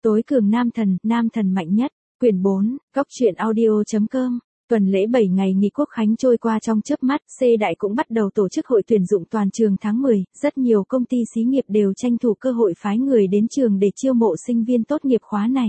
Tối cường nam thần mạnh nhất, quyển 4, góc truyện audio.com. Tuần lễ 7 ngày nghỉ Quốc khánh trôi qua trong chớp mắt, C Đại cũng bắt đầu tổ chức hội tuyển dụng toàn trường tháng 10, rất nhiều công ty xí nghiệp đều tranh thủ cơ hội phái người đến trường để chiêu mộ sinh viên tốt nghiệp khóa này.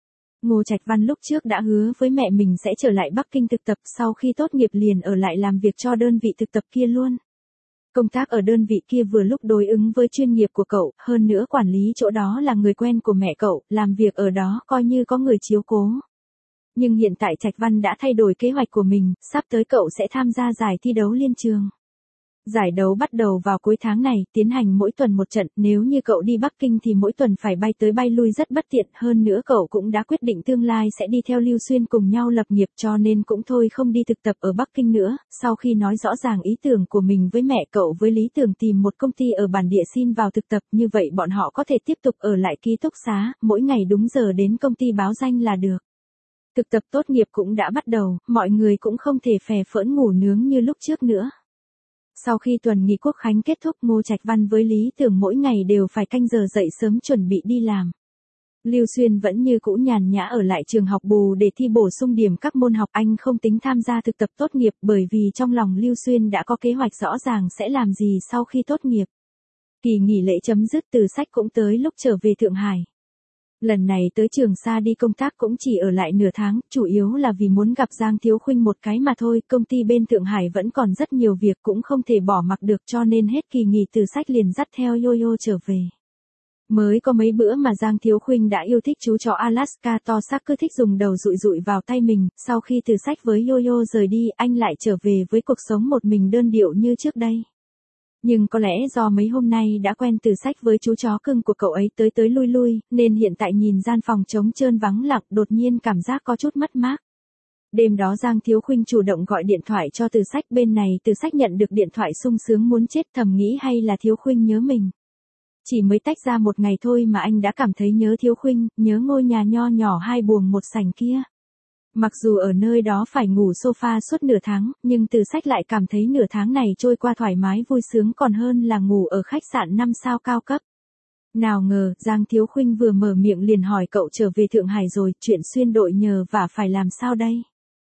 Ngô Trạch Văn lúc trước đã hứa với mẹ mình sẽ trở lại Bắc Kinh thực tập, sau khi tốt nghiệp liền ở lại làm việc cho đơn vị thực tập kia luôn. Công tác ở đơn vị kia vừa lúc đối ứng với chuyên nghiệp của cậu, hơn nữa quản lý chỗ đó là người quen của mẹ cậu, làm việc ở đó coi như có người chiếu cố. Nhưng hiện tại Trạch Văn đã thay đổi kế hoạch của mình, sắp tới cậu sẽ tham gia giải thi đấu liên trường. Giải đấu bắt đầu vào cuối tháng này, tiến hành mỗi tuần một trận, nếu như cậu đi Bắc Kinh thì mỗi tuần phải bay tới bay lui rất bất tiện, hơn nữa cậu cũng đã quyết định tương lai sẽ đi theo Lưu Xuyên cùng nhau lập nghiệp cho nên cũng thôi không đi thực tập ở Bắc Kinh nữa. Sau khi nói rõ ràng ý tưởng của mình với mẹ cậu với lý tưởng tìm một công ty ở bản địa xin vào thực tập, như vậy bọn họ có thể tiếp tục ở lại ký túc xá, mỗi ngày đúng giờ đến công ty báo danh là được. Thực tập tốt nghiệp cũng đã bắt đầu, mọi người cũng không thể phè phỡn ngủ nướng như lúc trước nữa. Sau khi tuần nghỉ Quốc khánh kết thúc, Ngô Trạch Văn với lý tưởng mỗi ngày đều phải canh giờ dậy sớm chuẩn bị đi làm. Lưu Xuyên vẫn như cũ nhàn nhã ở lại trường học bù để thi bổ sung điểm các môn học, anh không tính tham gia thực tập tốt nghiệp bởi vì trong lòng Lưu Xuyên đã có kế hoạch rõ ràng sẽ làm gì sau khi tốt nghiệp. Kỳ nghỉ lễ chấm dứt, Từ Sách cũng tới lúc trở về Thượng Hải. Lần này tới Trường Sa đi công tác cũng chỉ ở lại nửa tháng, chủ yếu là vì muốn gặp Giang Thiếu Khuynh một cái mà thôi, công ty bên Thượng Hải vẫn còn rất nhiều việc cũng không thể bỏ mặc được cho nên hết kỳ nghỉ Từ Sách liền dắt theo Yo-Yo trở về. Mới có mấy bữa mà Giang Thiếu Khuynh đã yêu thích chú chó Alaska to xác cứ thích dùng đầu dụi dụi vào tay mình, sau khi Từ Sách với Yo-Yo rời đi, anh lại trở về với cuộc sống một mình đơn điệu như trước đây. Nhưng có lẽ do mấy hôm nay đã quen Từ Sách với chú chó cưng của cậu ấy tới lui lui, nên hiện tại nhìn gian phòng trống trơn vắng lặng đột nhiên cảm giác có chút mất mát. Đêm đó Giang Thiếu Khuynh chủ động gọi điện thoại cho Từ Sách, bên này Từ Sách nhận được điện thoại sung sướng muốn chết, thầm nghĩ hay là Thiếu Khuynh nhớ mình. Chỉ mới tách ra một ngày thôi mà anh đã cảm thấy nhớ Thiếu Khuynh, nhớ ngôi nhà nho nhỏ 2 buồng 1 sảnh kia. Mặc dù ở nơi đó phải ngủ sofa suốt nửa tháng, nhưng Từ Sách lại cảm thấy nửa tháng này trôi qua thoải mái vui sướng còn hơn là ngủ ở khách sạn 5 sao cao cấp. Nào ngờ, Giang Thiếu Khuynh vừa mở miệng liền hỏi cậu trở về Thượng Hải rồi, chuyện Xuyên đội nhờ vả phải làm sao đây?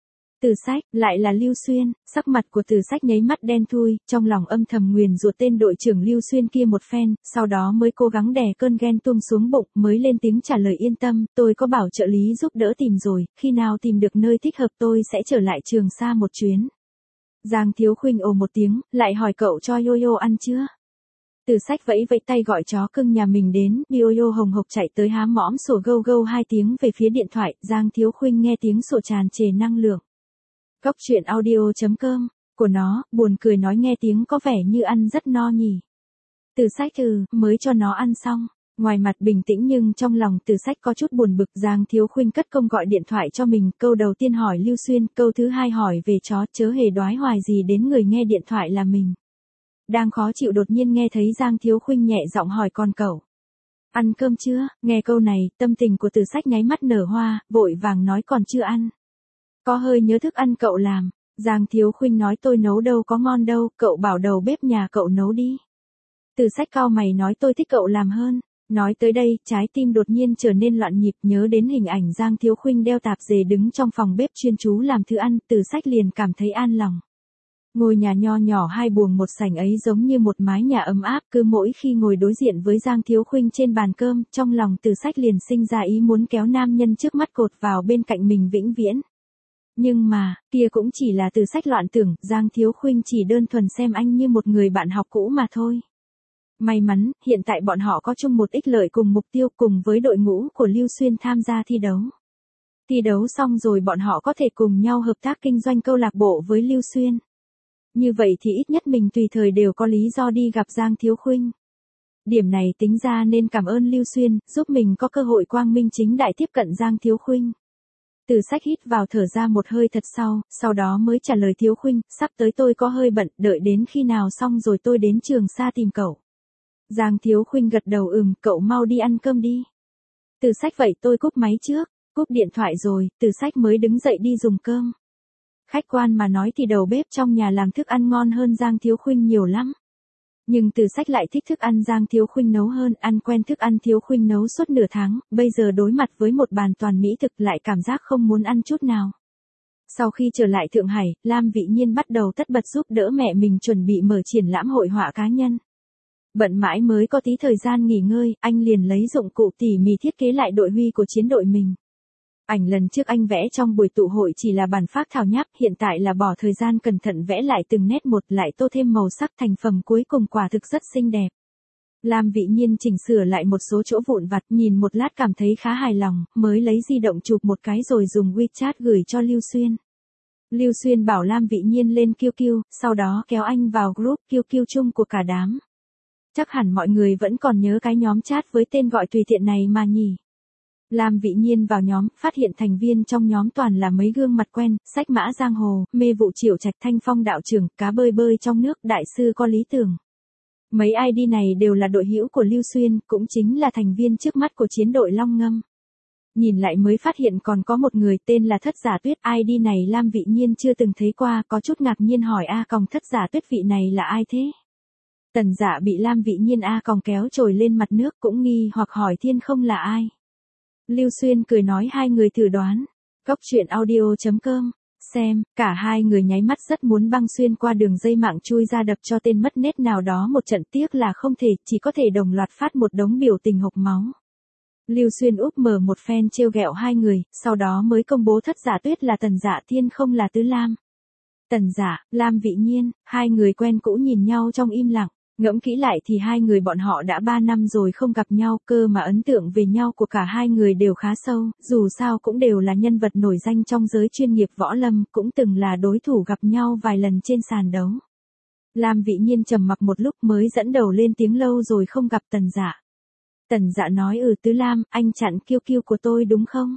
Từ Sách, lại là Lưu Xuyên, sắc mặt của Từ Sách nháy mắt đen thui, trong lòng âm thầm nguyền rủa tên đội trưởng Lưu Xuyên kia một phen, sau đó mới cố gắng đè cơn ghen tuông xuống bụng, mới lên tiếng trả lời yên tâm, tôi có bảo trợ lý giúp đỡ tìm rồi, khi nào tìm được nơi thích hợp tôi sẽ trở lại Trường Sa một chuyến. Giang Thiếu Khuynh ồ một tiếng, lại hỏi cậu cho Yo-Yo ăn chưa? Từ Sách vẫy vẫy tay gọi chó cưng nhà mình đến, Yo-Yo hồng hộc chạy tới há mõm sủa gâu gâu 2 tiếng về phía điện thoại, Giang Thiếu Khuynh nghe tiếng sủa tràn trề năng lượng. Góc truyện audio.com, của nó, buồn cười nói nghe tiếng có vẻ như ăn rất no nhỉ. Từ Sách mới cho nó ăn xong, ngoài mặt bình tĩnh nhưng trong lòng Từ Sách có chút buồn bực. Giang Thiếu Khuynh cất công gọi điện thoại cho mình, câu đầu tiên hỏi Lưu Xuyên, câu thứ hai hỏi về chó, chớ hề đoái hoài gì đến người nghe điện thoại là mình. Đang khó chịu đột nhiên nghe thấy Giang Thiếu Khuynh nhẹ giọng hỏi con cậu. Ăn cơm chưa? Nghe câu này, tâm tình của Từ Sách nháy mắt nở hoa, vội vàng nói còn chưa ăn. Có hơi nhớ thức ăn cậu làm. Giang Thiếu Khuynh nói tôi nấu đâu có ngon đâu, cậu bảo đầu bếp nhà cậu nấu đi. Từ Sách cau mày nói tôi thích cậu làm hơn. Nói tới đây, trái tim đột nhiên trở nên loạn nhịp, nhớ đến hình ảnh Giang Thiếu Khuynh đeo tạp dề đứng trong phòng bếp chuyên chú làm thứ ăn, Từ Sách liền cảm thấy an lòng. Ngôi nhà nho nhỏ 2 buồng 1 sảnh ấy giống như một mái nhà ấm áp, cứ mỗi khi ngồi đối diện với Giang Thiếu Khuynh trên bàn cơm, trong lòng Từ Sách liền sinh ra ý muốn kéo nam nhân trước mắt cột vào bên cạnh mình vĩnh viễn. Nhưng mà, kia cũng chỉ là Từ Sách loạn tưởng, Giang Thiếu Khuynh chỉ đơn thuần xem anh như một người bạn học cũ mà thôi. May mắn, hiện tại bọn họ có chung một ích lợi cùng mục tiêu, cùng với đội ngũ của Lưu Xuyên tham gia thi đấu. Thi đấu xong rồi bọn họ có thể cùng nhau hợp tác kinh doanh câu lạc bộ với Lưu Xuyên. Như vậy thì ít nhất mình tùy thời đều có lý do đi gặp Giang Thiếu Khuynh. Điểm này tính ra nên cảm ơn Lưu Xuyên, giúp mình có cơ hội quang minh chính đại tiếp cận Giang Thiếu Khuynh. Từ Sách hít vào thở ra một hơi thật sau đó mới trả lời Thiếu Khuynh, sắp tới tôi có hơi bận, đợi đến khi nào xong rồi tôi đến Trường Sa tìm cậu. Giang Thiếu Khuynh gật đầu cậu mau đi ăn cơm đi. Từ Sách vậy tôi cúp máy trước, cúp điện thoại rồi, Từ Sách mới đứng dậy đi dùng cơm. Khách quan mà nói thì đầu bếp trong nhà làm thức ăn ngon hơn Giang Thiếu Khuynh nhiều lắm. Nhưng Từ Sách lại thích thức ăn Giang Thiếu Khuynh nấu hơn, ăn quen thức ăn Thiếu Khuynh nấu suốt nửa tháng, bây giờ đối mặt với một bàn toàn mỹ thực lại cảm giác không muốn ăn chút nào. Sau khi trở lại Thượng Hải, Lam Vị Nhiên bắt đầu tất bật giúp đỡ mẹ mình chuẩn bị mở triển lãm hội họa cá nhân. Bận mãi mới có tí thời gian nghỉ ngơi, anh liền lấy dụng cụ tỉ mỉ thiết kế lại đội huy của chiến đội mình. Ảnh lần trước anh vẽ trong buổi tụ hội chỉ là bản phác thảo nháp, hiện tại là bỏ thời gian cẩn thận vẽ lại từng nét một, lại tô thêm màu sắc, thành phẩm cuối cùng quả thực rất xinh đẹp. Lam Vị Nhiên chỉnh sửa lại một số chỗ vụn vặt, nhìn một lát cảm thấy khá hài lòng, mới lấy di động chụp một cái rồi dùng WeChat gửi cho Lưu Xuyên. Lưu Xuyên bảo Lam Vị Nhiên lên QQ, sau đó kéo anh vào group QQ chung của cả đám. Chắc hẳn mọi người vẫn còn nhớ cái nhóm chat với tên gọi tùy tiện này mà nhỉ. Lam Vị Nhiên vào nhóm, phát hiện thành viên trong nhóm toàn là mấy gương mặt quen, Sách Mã Giang Hồ, Mê Vụ Triệu Trạch, Thanh Phong Đạo Trưởng, Cá Bơi Bơi trong nước, Đại Sư Có Lý Tưởng. Mấy ID này đều là đội hữu của Lưu Xuyên, cũng chính là thành viên trước mắt của chiến đội Long Ngâm. Nhìn lại mới phát hiện còn có một người tên là Thất Giả Tuyết, ID này Lam Vị Nhiên chưa từng thấy qua, có chút ngạc nhiên hỏi Thất Giả Tuyết vị này là ai thế? Tần Dạ bị Lam Vị Nhiên kéo trồi lên mặt nước cũng nghi hoặc hỏi Thiên Không là ai. Lưu Xuyên cười nói hai người thử đoán. Cóc truyện audio.com. Xem, cả hai người nháy mắt rất muốn băng xuyên qua đường dây mạng chui ra đập cho tên mất nết nào đó một trận, tiếc là không thể, chỉ có thể đồng loạt phát một đống biểu tình hộc máu. Lưu Xuyên úp mở một phen trêu ghẹo hai người, sau đó mới công bố Thất Giả Tuyết là Tần Dạ, Thiên Không là Tứ Lam. Tần Dạ, Lam Vị Nhiên, hai người quen cũ nhìn nhau trong im lặng. Ngẫm kỹ lại thì hai người bọn họ đã 3 năm rồi không gặp nhau, cơ mà ấn tượng về nhau của cả hai người đều khá sâu, dù sao cũng đều là nhân vật nổi danh trong giới chuyên nghiệp võ lâm, cũng từng là đối thủ gặp nhau vài lần trên sàn đấu. Lam Vị Nhiên trầm mặc một lúc mới dẫn đầu lên tiếng lâu rồi không gặp Tần Dạ. Tần Dạ nói Tứ Lam, anh chặn QQ của tôi đúng không?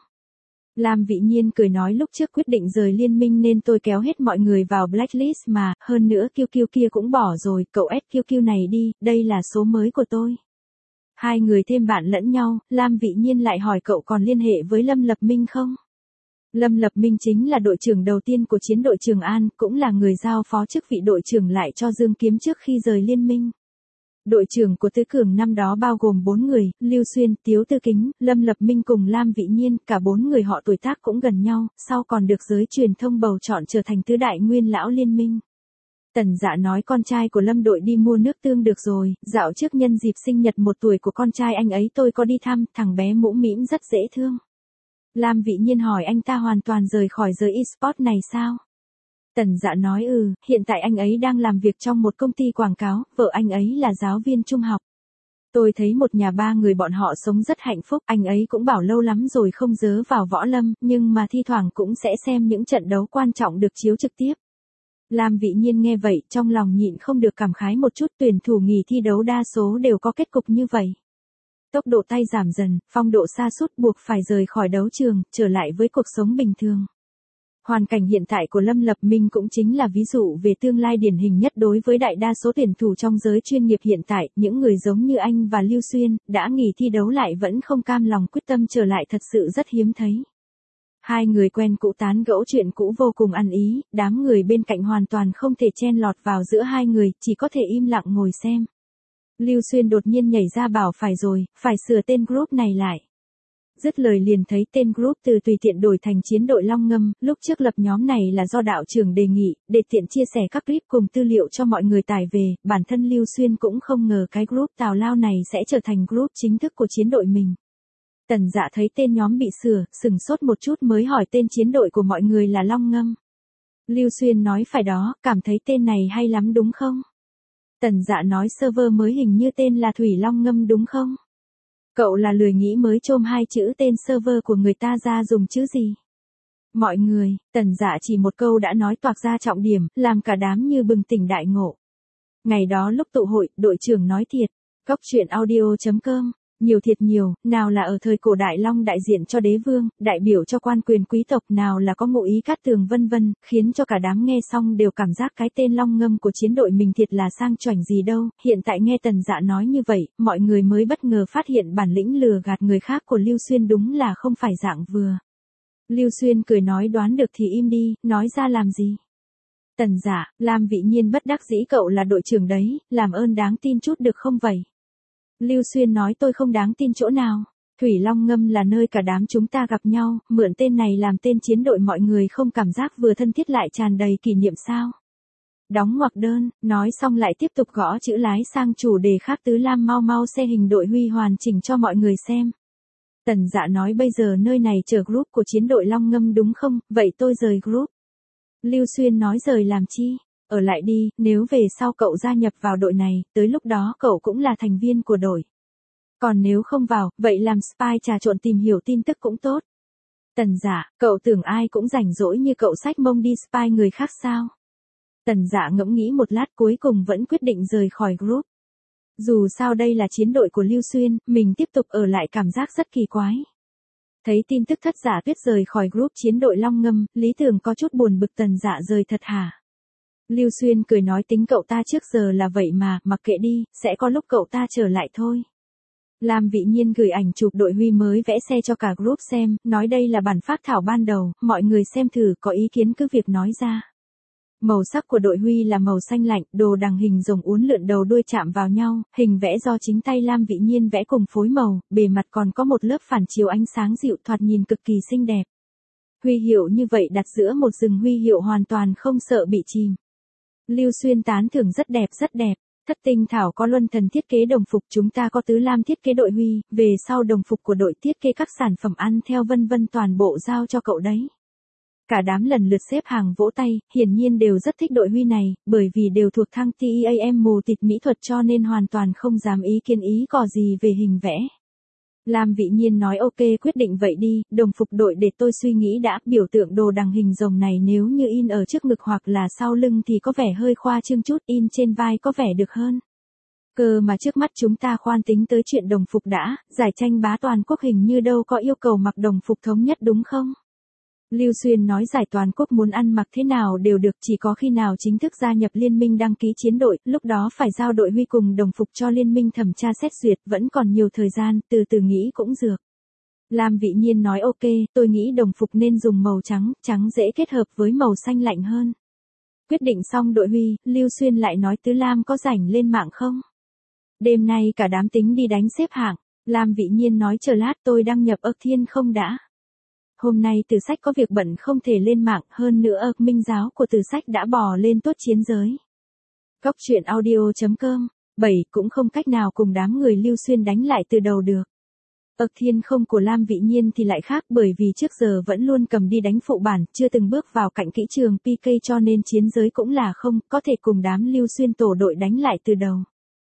Lam Vị Nhiên cười nói lúc trước quyết định rời liên minh nên tôi kéo hết mọi người vào blacklist mà, hơn nữa QQ kia cũng bỏ rồi, cậu add QQ này đi, đây là số mới của tôi. Hai người thêm bạn lẫn nhau, Lam Vị Nhiên lại hỏi cậu còn liên hệ với Lâm Lập Minh không? Lâm Lập Minh chính là đội trưởng đầu tiên của chiến đội Trường An, cũng là người giao phó chức vị đội trưởng lại cho Dương Kiếm trước khi rời liên minh. Đội trưởng của Tứ Cường năm đó bao gồm 4 người, Lưu Xuyên, Tiếu Tư Kính, Lâm Lập Minh cùng Lam Vị Nhiên, cả 4 người họ tuổi tác cũng gần nhau, sau còn được giới truyền thông bầu chọn trở thành tứ đại nguyên lão liên minh. Tần Dạ nói con trai của Lâm đội đi mua nước tương được rồi, dạo trước nhân dịp sinh nhật 1 tuổi của con trai anh ấy tôi có đi thăm, thằng bé mũm mĩm rất dễ thương. Lam Vị Nhiên hỏi anh ta hoàn toàn rời khỏi giới eSport này sao? Tần Dạ nói hiện tại anh ấy đang làm việc trong một công ty quảng cáo, vợ anh ấy là giáo viên trung học. Tôi thấy một nhà 3 người bọn họ sống rất hạnh phúc, anh ấy cũng bảo lâu lắm rồi không dớ vào võ lâm, nhưng mà thi thoảng cũng sẽ xem những trận đấu quan trọng được chiếu trực tiếp. Lam Vị Nhiên nghe vậy, trong lòng nhịn không được cảm khái một chút, tuyển thủ nghỉ thi đấu đa số đều có kết cục như vậy. Tốc độ tay giảm dần, phong độ sa sút buộc phải rời khỏi đấu trường, trở lại với cuộc sống bình thường. Hoàn cảnh hiện tại của Lâm Lập Minh cũng chính là ví dụ về tương lai điển hình nhất đối với đại đa số tuyển thủ trong giới chuyên nghiệp hiện tại, những người giống như anh và Lưu Xuyên, đã nghỉ thi đấu lại vẫn không cam lòng quyết tâm trở lại thật sự rất hiếm thấy. Hai người quen cũ tán gẫu chuyện cũ vô cùng ăn ý, đám người bên cạnh hoàn toàn không thể chen lọt vào giữa hai người, chỉ có thể im lặng ngồi xem. Lưu Xuyên đột nhiên nhảy ra bảo phải rồi, phải sửa tên group này lại. Dứt lời liền thấy tên group từ tùy tiện đổi thành chiến đội Long Ngâm, lúc trước lập nhóm này là do đạo trưởng đề nghị, để tiện chia sẻ các clip cùng tư liệu cho mọi người tải về, bản thân Lưu Xuyên cũng không ngờ cái group tào lao này sẽ trở thành group chính thức của chiến đội mình. Tần Dạ thấy tên nhóm bị sửa, sừng sốt một chút mới hỏi tên chiến đội của mọi người là Long Ngâm. Lưu Xuyên nói phải đó, cảm thấy tên này hay lắm đúng không? Tần Dạ nói server mới hình như tên là Thủy Long Ngâm đúng không? Cậu là lười nghĩ mới chôm hai chữ tên server của người ta ra dùng chữ gì? Mọi người, Tần Dạ chỉ một câu đã nói toạc ra trọng điểm, làm cả đám như bừng tỉnh đại ngộ. Ngày đó lúc tụ hội, đội trưởng nói thiệt, cóc truyện audio.com, nhiều thiệt nhiều, nào là ở thời cổ Đại Long đại diện cho đế vương, đại biểu cho quan quyền quý tộc, nào là có ngụ ý cát tường vân vân, khiến cho cả đám nghe xong đều cảm giác cái tên Long Ngâm của chiến đội mình thiệt là sang choảnh gì đâu, hiện tại nghe Tần Dạ nói như vậy, mọi người mới bất ngờ phát hiện bản lĩnh lừa gạt người khác của Lưu Xuyên đúng là không phải dạng vừa. Lưu Xuyên cười nói đoán được thì im đi, nói ra làm gì. Tần Dạ, Lam Vị Nhiên bất đắc dĩ, cậu là đội trưởng đấy, làm ơn đáng tin chút được không vậy? Lưu Xuyên nói tôi không đáng tin chỗ nào. Thủy Long Ngâm là nơi cả đám chúng ta gặp nhau, mượn tên này làm tên chiến đội, mọi người không cảm giác vừa thân thiết lại tràn đầy kỷ niệm sao? Đóng ngoặc đơn, nói xong lại tiếp tục gõ chữ lái sang chủ đề khác. Tứ Lam mau mau xe hình đội huy hoàn chỉnh cho mọi người xem. Tần Dạ nói bây giờ nơi này chờ group của chiến đội Long Ngâm đúng không, vậy tôi rời group. Lưu Xuyên nói rời làm chi, ở lại đi, nếu về sau cậu gia nhập vào đội này, tới lúc đó cậu cũng là thành viên của đội. Còn nếu không vào, vậy làm spy trà trộn tìm hiểu tin tức cũng tốt. Tần Dạ, cậu tưởng ai cũng rảnh rỗi như cậu xách mông đi spy người khác sao? Tần Dạ ngẫm nghĩ một lát cuối cùng vẫn quyết định rời khỏi group. Dù sao đây là chiến đội của Lưu Xuyên, mình tiếp tục ở lại cảm giác rất kỳ quái. Thấy tin tức Thất Giả Tuyết rời khỏi group chiến đội Long Ngâm, Lý Tường có chút buồn bực. Tần Dạ rời thật hả? Lưu Xuyên cười nói tính cậu ta trước giờ là vậy mà, mặc kệ đi, sẽ có lúc cậu ta trở lại thôi. Lam Vị Nhiên gửi ảnh chụp đội huy mới vẽ xe cho cả group xem, nói đây là bản phác thảo ban đầu, mọi người xem thử, có ý kiến cứ việc nói ra. Màu sắc của đội huy là màu xanh lạnh, đồ đằng hình rồng uốn lượn đầu đuôi chạm vào nhau, hình vẽ do chính tay Lam Vị Nhiên vẽ cùng phối màu, bề mặt còn có một lớp phản chiếu ánh sáng dịu, thoạt nhìn cực kỳ xinh đẹp. Huy hiệu như vậy đặt giữa một rừng huy hiệu hoàn toàn không sợ bị chìm. Lưu Xuyên tán thưởng rất đẹp rất đẹp. Thất Tinh Thảo có Luân Thần thiết kế đồng phục, chúng ta có Tứ Lam thiết kế đội huy, về sau đồng phục của đội thiết kế các sản phẩm ăn theo vân vân toàn bộ giao cho cậu đấy. Cả đám lần lượt xếp hàng vỗ tay, hiển nhiên đều rất thích đội huy này, bởi vì đều thuộc thang TEAM mù tịt mỹ thuật cho nên hoàn toàn không dám ý kiến ý cò gì về hình vẽ. Lam Vị Nhiên nói ok quyết định vậy đi, đồng phục đội để tôi suy nghĩ đã, biểu tượng đồ đằng hình rồng này nếu như in ở trước ngực hoặc là sau lưng thì có vẻ hơi khoa trương chút, in trên vai có vẻ được hơn. Cơ mà trước mắt chúng ta khoan tính tới chuyện đồng phục đã, giải tranh bá toàn quốc hình như đâu có yêu cầu mặc đồng phục thống nhất đúng không? Lưu Xuyên nói giải toàn quốc muốn ăn mặc thế nào đều được, chỉ có khi nào chính thức gia nhập liên minh đăng ký chiến đội, lúc đó phải giao đội huy cùng đồng phục cho liên minh thẩm tra xét duyệt, vẫn còn nhiều thời gian, từ từ nghĩ cũng dược. Lam Vị Nhiên nói ok, tôi nghĩ đồng phục nên dùng màu trắng, trắng dễ kết hợp với màu xanh lạnh hơn. Quyết định xong đội huy, Lưu Xuyên lại nói Tứ Lam có rảnh lên mạng không? Đêm nay cả đám tính đi đánh xếp hạng. Lam Vị Nhiên nói chờ lát tôi đăng nhập Thiên không đã. Hôm nay Từ Sách có việc bận không thể lên mạng, hơn nữa Minh giáo của Từ Sách đã bò lên tốt chiến giới. Góc truyện audio.com 7 cũng không cách nào cùng đám người Lưu Xuyên đánh lại từ đầu được. Thiên không của Lam Vị Nhiên thì lại khác, bởi vì trước giờ vẫn luôn cầm đi đánh phụ bản, chưa từng bước vào cạnh kỹ trường PK cho nên chiến giới cũng là không, có thể cùng đám Lưu Xuyên tổ đội đánh lại từ đầu.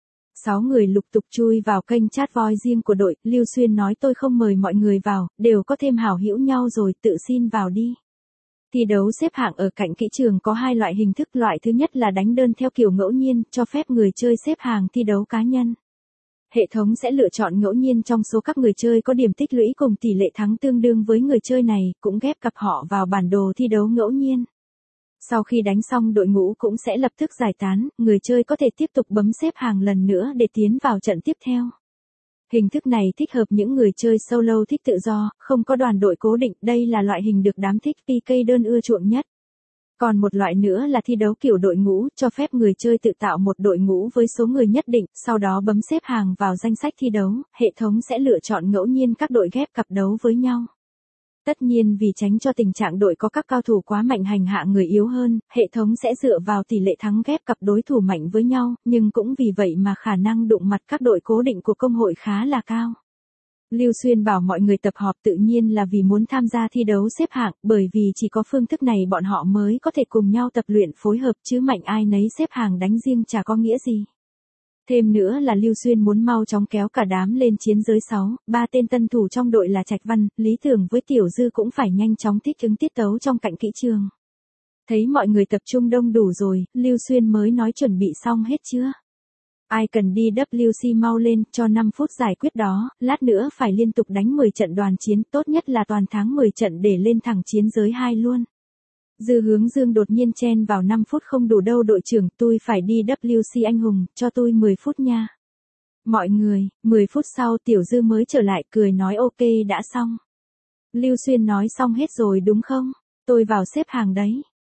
6 người lục tục chui vào kênh chat voi riêng của đội, Lưu Xuyên nói tôi không mời mọi người vào, đều có thêm hảo hữu nhau rồi, tự xin vào đi. Thi đấu xếp hạng ở cạnh kỹ trường có hai loại hình thức, loại thứ nhất là đánh đơn theo kiểu ngẫu nhiên, cho phép người chơi xếp hàng thi đấu cá nhân. Hệ thống sẽ lựa chọn ngẫu nhiên trong số các người chơi có điểm tích lũy cùng tỷ lệ thắng tương đương với người chơi này, cũng ghép cặp họ vào bản đồ thi đấu ngẫu nhiên. Sau khi đánh xong đội ngũ cũng sẽ lập tức giải tán, người chơi có thể tiếp tục bấm xếp hàng lần nữa để tiến vào trận tiếp theo. Hình thức này thích hợp những người chơi solo thích tự do, không có đoàn đội cố định, đây là loại hình được đám thích PK đơn ưa chuộng nhất. Còn một loại nữa là thi đấu kiểu đội ngũ, cho phép người chơi tự tạo một đội ngũ với số người nhất định, sau đó bấm xếp hàng vào danh sách thi đấu, hệ thống sẽ lựa chọn ngẫu nhiên các đội ghép cặp đấu với nhau. Tất nhiên vì tránh cho tình trạng đội có các cao thủ quá mạnh hành hạ người yếu hơn, hệ thống sẽ dựa vào tỷ lệ thắng ghép cặp đối thủ mạnh với nhau, nhưng cũng vì vậy mà khả năng đụng mặt các đội cố định của công hội khá là cao. Lưu Xuyên bảo mọi người tập họp tự nhiên là vì muốn tham gia thi đấu xếp hạng, bởi vì chỉ có phương thức này bọn họ mới có thể cùng nhau tập luyện phối hợp, chứ mạnh ai nấy xếp hàng đánh riêng chả có nghĩa gì. Thêm nữa là Lưu Xuyên muốn mau chóng kéo cả đám lên chiến giới 6, 3 tên tân thủ trong đội là Trạch Văn, Lý Tưởng với Tiểu Dư cũng phải nhanh chóng thích ứng tiết tấu trong cạnh kỹ trường. Thấy mọi người tập trung đông đủ rồi, Lưu Xuyên mới nói chuẩn bị xong hết chưa? Ai cần đi WC mau lên, cho 5 phút giải quyết đó, lát nữa phải liên tục đánh 10 trận đoàn chiến, tốt nhất là toàn thắng 10 trận để lên thẳng chiến giới 2 luôn. Dư Hướng Dương đột nhiên chen vào 5 phút không đủ đâu đội trưởng, tôi phải đi WC anh hùng, cho tôi 10 phút nha. Mọi người, 10 phút sau Tiểu Dư mới trở lại cười nói ok đã xong. Lưu Xuyên nói xong hết rồi đúng không? Tôi vào xếp hàng đấy.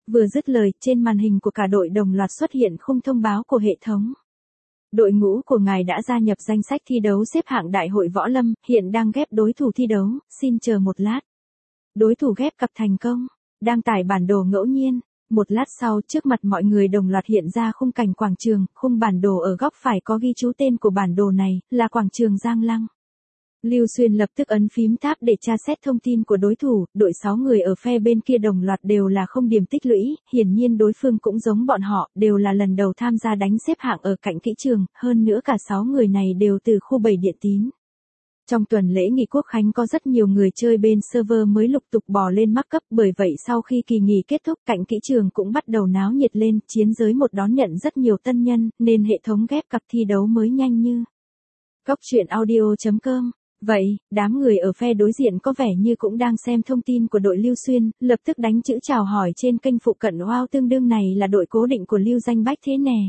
Vừa dứt lời, trên màn hình của cả đội đồng loạt xuất hiện khung thông báo của hệ thống. Đội ngũ của ngài đã gia nhập danh sách thi đấu xếp hạng Đại hội Võ Lâm, hiện đang ghép đối thủ thi đấu, xin chờ một lát. Đối thủ ghép cặp thành công, đang tải bản đồ ngẫu nhiên. Một lát sau, trước mặt mọi người đồng loạt hiện ra khung cảnh quảng trường, khung bản đồ ở góc phải có ghi chú tên của bản đồ này, là quảng trường Giang Lăng. Lưu Xuyên lập tức ấn phím tab để tra xét thông tin của đối thủ, đội 6 người ở phe bên kia đồng loạt đều là không điểm tích lũy, hiển nhiên đối phương cũng giống bọn họ, đều là lần đầu tham gia đánh xếp hạng ở cạnh kỹ trường, hơn nữa cả 6 người này đều từ khu 7 Điện Tín. Trong tuần lễ nghỉ Quốc khánh có rất nhiều người chơi bên server mới lục tục bò lên mắc cấp, bởi vậy sau khi kỳ nghỉ kết thúc cạnh kỹ trường cũng bắt đầu náo nhiệt lên, chiến giới một đón nhận rất nhiều tân nhân, nên hệ thống ghép cặp thi đấu mới nhanh như. Góc truyện audio.com. Vậy, đám người ở phe đối diện có vẻ như cũng đang xem thông tin của đội Lưu Xuyên, lập tức đánh chữ chào hỏi trên kênh phụ cận. Wow, tương đương này là đội cố định của Lưu Danh Bách thế nè.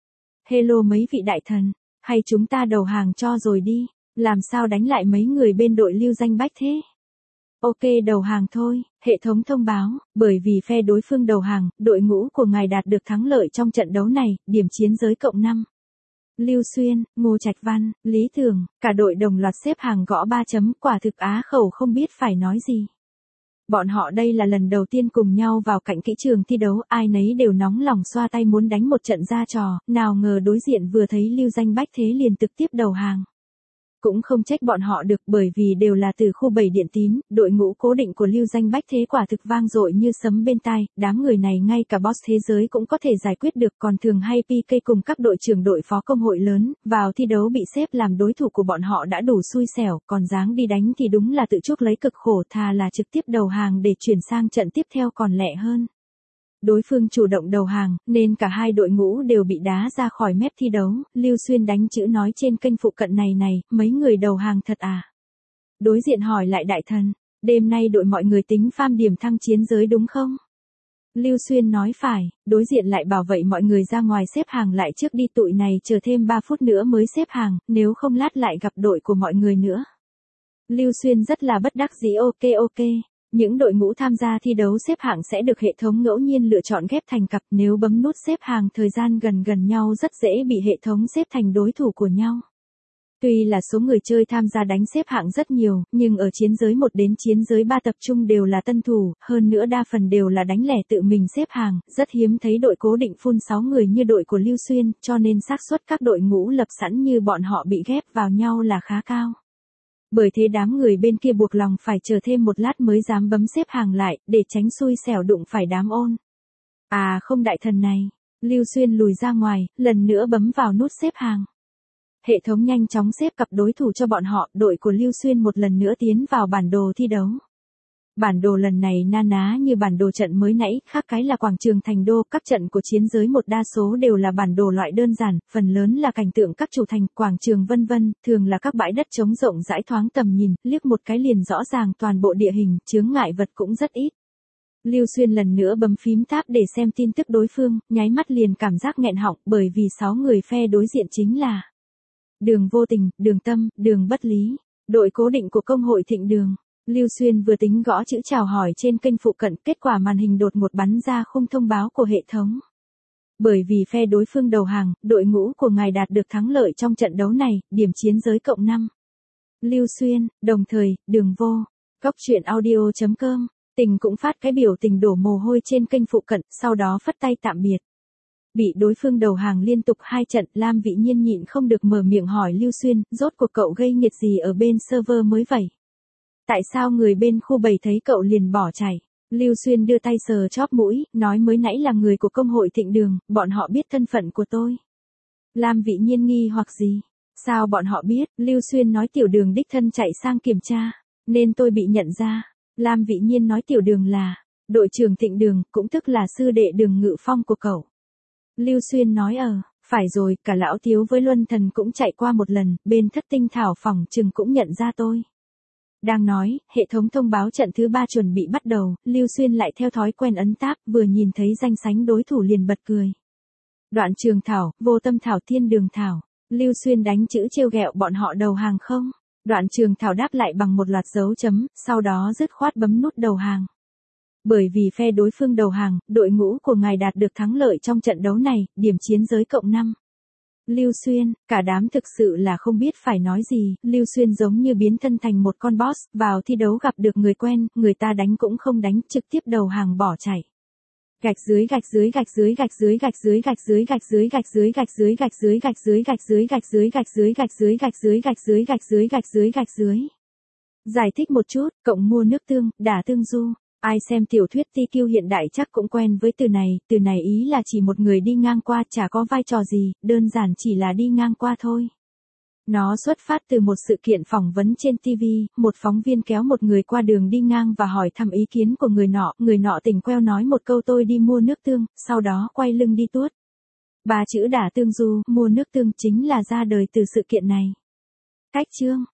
Hello mấy vị đại thần, hay chúng ta đầu hàng cho rồi đi, làm sao đánh lại mấy người bên đội Lưu Danh Bách thế? Ok, đầu hàng thôi, hệ thống thông báo, bởi vì phe đối phương đầu hàng, đội ngũ của ngài đạt được thắng lợi trong trận đấu này, điểm chiến giới cộng 5. Lưu Xuyên, Ngô Trạch Văn, Lý Thường, cả đội đồng loạt xếp hàng gõ 3 chấm, quả thực á khẩu không biết phải nói gì. Bọn họ đây là lần đầu tiên cùng nhau vào cạnh kỹ trường thi đấu, ai nấy đều nóng lòng xoa tay muốn đánh một trận ra trò, nào ngờ đối diện vừa thấy Lưu Danh Bách thế liền trực tiếp đầu hàng. Cũng không trách bọn họ được, bởi vì đều là từ khu 7 Điện Tín, đội ngũ cố định của Lưu Danh Bách thế quả thực vang dội như sấm bên tai, đám người này ngay cả boss thế giới cũng có thể giải quyết được, còn thường hay PK cùng các đội trưởng đội phó công hội lớn, vào thi đấu bị xếp làm đối thủ của bọn họ đã đủ xui xẻo, còn dáng đi đánh thì đúng là tự chuốc lấy cực khổ, thà là trực tiếp đầu hàng để chuyển sang trận tiếp theo còn lẹ hơn. Đối phương chủ động đầu hàng, nên cả hai đội ngũ đều bị đá ra khỏi mép thi đấu, Lưu Xuyên đánh chữ nói trên kênh phụ cận này, mấy người đầu hàng thật à? Đối diện hỏi lại đại thần, đêm nay đội mọi người tính farm điểm thăng chiến giới đúng không? Lưu Xuyên nói phải, đối diện lại bảo vậy mọi người ra ngoài xếp hàng lại trước đi, tụi này chờ thêm 3 phút nữa mới xếp hàng, nếu không lát lại gặp đội của mọi người nữa. Lưu Xuyên rất là bất đắc dĩ. Ok. Những đội ngũ tham gia thi đấu xếp hạng sẽ được hệ thống ngẫu nhiên lựa chọn ghép thành cặp, nếu bấm nút xếp hàng thời gian gần nhau rất dễ bị hệ thống xếp thành đối thủ của nhau. Tuy là số người chơi tham gia đánh xếp hạng rất nhiều, nhưng ở chiến giới 1 đến chiến giới 3 tập trung đều là tân thủ, hơn nữa đa phần đều là đánh lẻ tự mình xếp hàng, rất hiếm thấy đội cố định full 6 người như đội của Lưu Xuyên, cho nên xác suất các đội ngũ lập sẵn như bọn họ bị ghép vào nhau là khá cao. Bởi thế đám người bên kia buộc lòng phải chờ thêm một lát mới dám bấm xếp hàng lại, để tránh xui xẻo đụng phải đám ôn. À không đại thần này, Lưu Xuyên lùi ra ngoài, lần nữa bấm vào nút xếp hàng. Hệ thống nhanh chóng xếp cặp đối thủ cho bọn họ, đội của Lưu Xuyên một lần nữa tiến vào bản đồ thi đấu. Bản đồ lần này na ná như bản đồ trận mới nãy, khác cái là quảng trường thành đô, các trận của chiến giới một đa số đều là bản đồ loại đơn giản, phần lớn là cảnh tượng các chủ thành, quảng trường vân vân, thường là các bãi đất trống rộng rãi thoáng tầm nhìn, liếc một cái liền rõ ràng toàn bộ địa hình, chướng ngại vật cũng rất ít. Lưu Xuyên lần nữa bấm phím tab để xem tin tức đối phương, nháy mắt liền cảm giác nghẹn họng, bởi vì 6 người phe đối diện chính là Đường Vô Tình, Đường Tâm, Đường Bất Lý, đội cố định của công hội Thịnh Đường. Lưu Xuyên vừa tính gõ chữ chào hỏi trên kênh phụ cận, kết quả màn hình đột ngột bắn ra khung thông báo của hệ thống. Bởi vì phe đối phương đầu hàng, đội ngũ của ngài đạt được thắng lợi trong trận đấu này, điểm chiến giới cộng 5. Lưu Xuyên, đồng thời, Đường Vô, Góc truyện audio.com, Tình cũng phát cái biểu tình đổ mồ hôi trên kênh phụ cận, sau đó phất tay tạm biệt. Bị đối phương đầu hàng liên tục 2 trận, Lam Vĩ Nhiên nhịn không được mở miệng hỏi Lưu Xuyên, rốt cuộc cậu gây nghiệt gì ở bên server mới vậy? Tại sao người bên khu 7 thấy cậu liền bỏ chạy? Lưu Xuyên đưa tay sờ chóp mũi, nói mới nãy là người của công hội Thịnh Đường, bọn họ biết thân phận của tôi. Lam Vĩ Nhiên nghi hoặc gì? Sao bọn họ biết? Lưu Xuyên nói Tiểu Đường đích thân chạy sang kiểm tra, nên tôi bị nhận ra. Lam Vĩ Nhiên nói Tiểu Đường là đội trưởng Thịnh Đường, cũng tức là sư đệ Đường Ngự Phong của cậu. Lưu Xuyên nói phải rồi, cả lão thiếu với Luân Thần cũng chạy qua một lần, bên Thất Tinh Thảo phòng chừng cũng nhận ra tôi. Đang nói, hệ thống thông báo trận thứ 3 chuẩn bị bắt đầu, Lưu Xuyên lại theo thói quen ấn tab, vừa nhìn thấy danh sách đối thủ liền bật cười. Đoạn Trường Thảo, Vô Tâm Thảo, Thiên Đường Thảo. Lưu Xuyên đánh chữ trêu ghẹo bọn họ đầu hàng không? Đoạn Trường Thảo đáp lại bằng một loạt dấu chấm, sau đó dứt khoát bấm nút đầu hàng. Bởi vì phe đối phương đầu hàng, đội ngũ của ngài đạt được thắng lợi trong trận đấu này, điểm chiến giới cộng 5. Lưu Xuyên, cả đám thực sự là không biết phải nói gì, Lưu Xuyên giống như biến thân thành một con boss, vào thi đấu gặp được người quen, người ta đánh cũng không đánh, trực tiếp đầu hàng bỏ chạy. Gạch dưới gạch dưới gạch dưới gạch dưới gạch dưới gạch dưới gạch dưới gạch dưới gạch dưới gạch dưới gạch dưới gạch dưới gạch dưới gạch dưới gạch dưới gạch dưới gạch dưới gạch dưới gạch dưới gạch dưới. Giải thích một chút, cộng mua nước tương, đả tương du. Ai xem tiểu thuyết TQ hiện đại chắc cũng quen với từ này ý là chỉ một người đi ngang qua, chả có vai trò gì, đơn giản chỉ là đi ngang qua thôi. Nó xuất phát từ một sự kiện phỏng vấn trên TV, một phóng viên kéo một người qua đường đi ngang và hỏi thăm ý kiến của người nọ tỉnh queo nói một câu tôi đi mua nước tương, sau đó quay lưng đi tuốt. 3 chữ đả tương du, mua nước tương chính là ra đời từ sự kiện này. Cách chương